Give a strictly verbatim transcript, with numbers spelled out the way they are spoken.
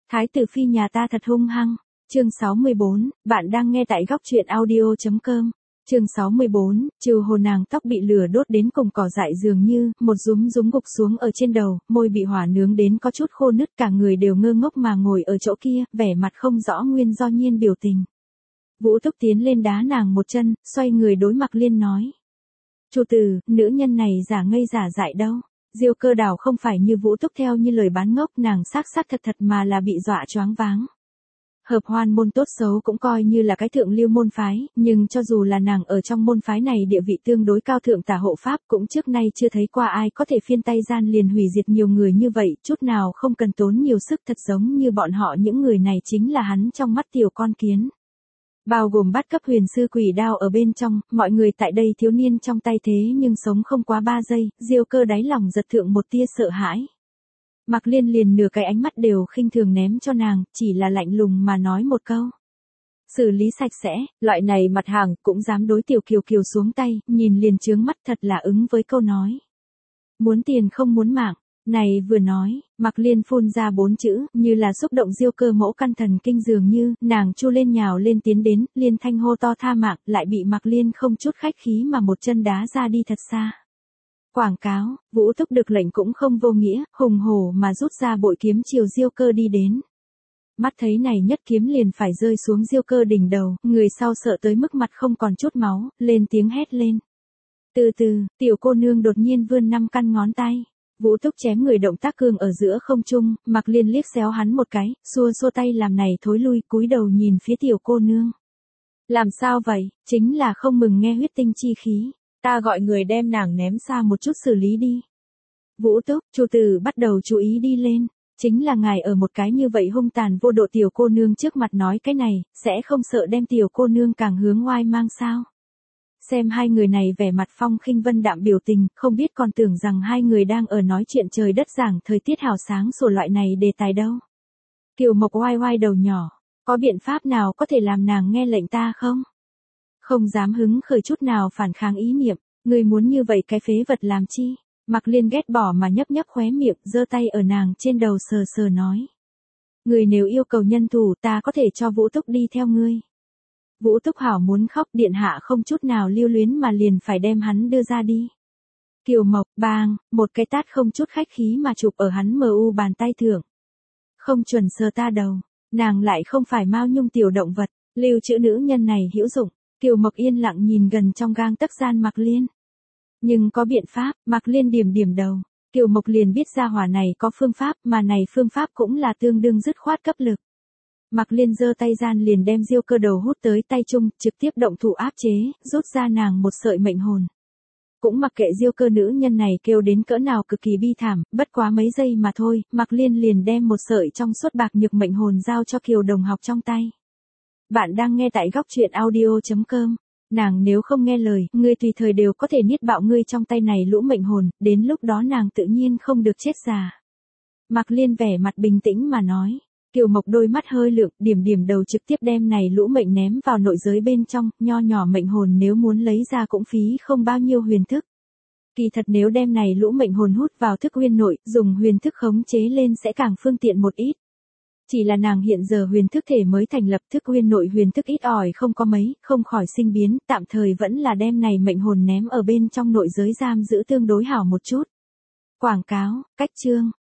Thái tử phi nhà ta thật hung hăng. Chương sáu mươi bốn, bạn đang nghe tại góc truyện audio.com. Chương sáu mươi bốn, trừ hồ nàng tóc bị lửa đốt đến cùng cỏ dại dường như, một rúm rúm gục xuống ở trên đầu, môi bị hỏa nướng đến có chút khô nứt, cả người đều ngơ ngốc mà ngồi ở chỗ kia, vẻ mặt không rõ nguyên do nhiên biểu tình. Vũ Túc tiến lên đá nàng một chân, xoay người đối Mạc Liên nói. Chủ tử, nữ nhân này giả ngây giả dại đâu. Diêu Cơ Đào không phải như Vũ Túc theo như lời bán ngốc, nàng xác xác thật thật mà là bị dọa choáng váng. Hợp Hoan môn tốt xấu cũng coi như là cái thượng lưu môn phái, nhưng cho dù là nàng ở trong môn phái này địa vị tương đối cao thượng tả hộ pháp cũng trước nay chưa thấy qua ai có thể phiên tay gian liền hủy diệt nhiều người như vậy, chút nào không cần tốn nhiều sức, thật giống như bọn họ những người này chính là hắn trong mắt tiểu con kiến. Bao gồm bắt cấp huyền sư quỷ đao ở bên trong, mọi người tại đây thiếu niên trong tay thế nhưng sống không quá ba giây, Diêu Cơ đáy lòng giật thượng một tia sợ hãi. Mạc Liên liền nửa cái ánh mắt đều khinh thường ném cho nàng, chỉ là lạnh lùng mà nói một câu. Xử lý sạch sẽ, loại này mặt hàng cũng dám đối tiểu kiều kiều xuống tay, nhìn liền chướng mắt, thật là ứng với câu nói. Muốn tiền không muốn mạng. Này vừa nói, Mạc Liên phun ra bốn chữ, như là xúc động Diêu Cơ mẫu căn thần kinh dường như, nàng chu lên nhào lên tiến đến, liên thanh hô to tha mạng, lại bị Mạc Liên không chút khách khí mà một chân đá ra đi thật xa. Quảng cáo, Vũ Túc được lệnh cũng không vô nghĩa, hùng hổ mà rút ra bội kiếm chiều Diêu Cơ đi đến. Mắt thấy này nhất kiếm liền phải rơi xuống Diêu Cơ đỉnh đầu, người sau sợ tới mức mặt không còn chút máu, lên tiếng hét lên. Từ từ, tiểu cô nương đột nhiên vươn năm căn ngón tay. Vũ Túc chém người động tác cương ở giữa không trung, Mạc Liên liếc xéo hắn một cái, xua xua tay làm này thối lui, cúi đầu nhìn phía tiểu cô nương. Làm sao vậy, chính là không mừng nghe huyết tinh chi khí, ta gọi người đem nàng ném xa một chút xử lý đi. Vũ Túc, chủ tử bắt đầu chú ý đi lên, chính là ngài ở một cái như vậy hung tàn vô độ tiểu cô nương trước mặt nói cái này, sẽ không sợ đem tiểu cô nương càng hướng oai mang sao. Xem hai người này vẻ mặt phong khinh vân đạm biểu tình, không biết còn tưởng rằng hai người đang ở nói chuyện trời đất giảng thời tiết hào sáng sủa loại này đề tài đâu. Kiều Mộc oai oai đầu nhỏ, có biện pháp nào có thể làm nàng nghe lệnh ta không? Không dám hứng khởi chút nào phản kháng ý niệm, người muốn như vậy cái phế vật làm chi? Mạc Liên ghét bỏ mà nhấp nhấp khóe miệng, giơ tay ở nàng trên đầu sờ sờ nói. Người nếu yêu cầu nhân thủ ta có thể cho Vũ Túc đi theo ngươi. Vũ Túc hảo muốn khóc, điện hạ không chút nào lưu luyến mà liền phải đem hắn đưa ra đi. Kiều Mộc, bang, một cái tát không chút khách khí mà chụp ở hắn mờ u bàn tay thượng. Không chuẩn sờ ta đầu, nàng lại không phải Mao Nhung tiểu động vật, lưu trữ nữ nhân này hữu dụng. Kiều Mộc yên lặng nhìn gần trong gang tấc gian Mạc Liên. Nhưng có biện pháp, Mạc Liên điểm điểm đầu. Kiều Mộc liền biết ra hỏa này có phương pháp, mà này phương pháp cũng là tương đương dứt khoát cấp lực. Mạc Liên giơ tay gian liền đem Diêu Cơ đầu hút tới tay chung, trực tiếp động thủ áp chế, rút ra nàng một sợi mệnh hồn. Cũng mặc kệ Diêu Cơ nữ nhân này kêu đến cỡ nào cực kỳ bi thảm, bất quá mấy giây mà thôi, Mạc Liên liền đem một sợi trong suốt bạc nhược mệnh hồn giao cho Kiều đồng học trong tay. Bạn đang nghe tại góc truyện audio.com. Nàng nếu không nghe lời, ngươi tùy thời đều có thể niết bạo ngươi trong tay này lũ mệnh hồn, đến lúc đó nàng tự nhiên không được chết già. Mạc Liên vẻ mặt bình tĩnh mà nói. Kiều Mộc đôi mắt hơi lượng, điểm điểm đầu trực tiếp đem này lũ mệnh ném vào nội giới bên trong, nho nhỏ mệnh hồn nếu muốn lấy ra cũng phí không bao nhiêu huyền thức. Kỳ thật nếu đem này lũ mệnh hồn hút vào thức huyền nội, dùng huyền thức khống chế lên sẽ càng phương tiện một ít. Chỉ là nàng hiện giờ huyền thức thể mới thành lập, thức huyền nội huyền thức ít ỏi không có mấy, không khỏi sinh biến, tạm thời vẫn là đem này mệnh hồn ném ở bên trong nội giới giam giữ tương đối hảo một chút. Quảng cáo, cách chương.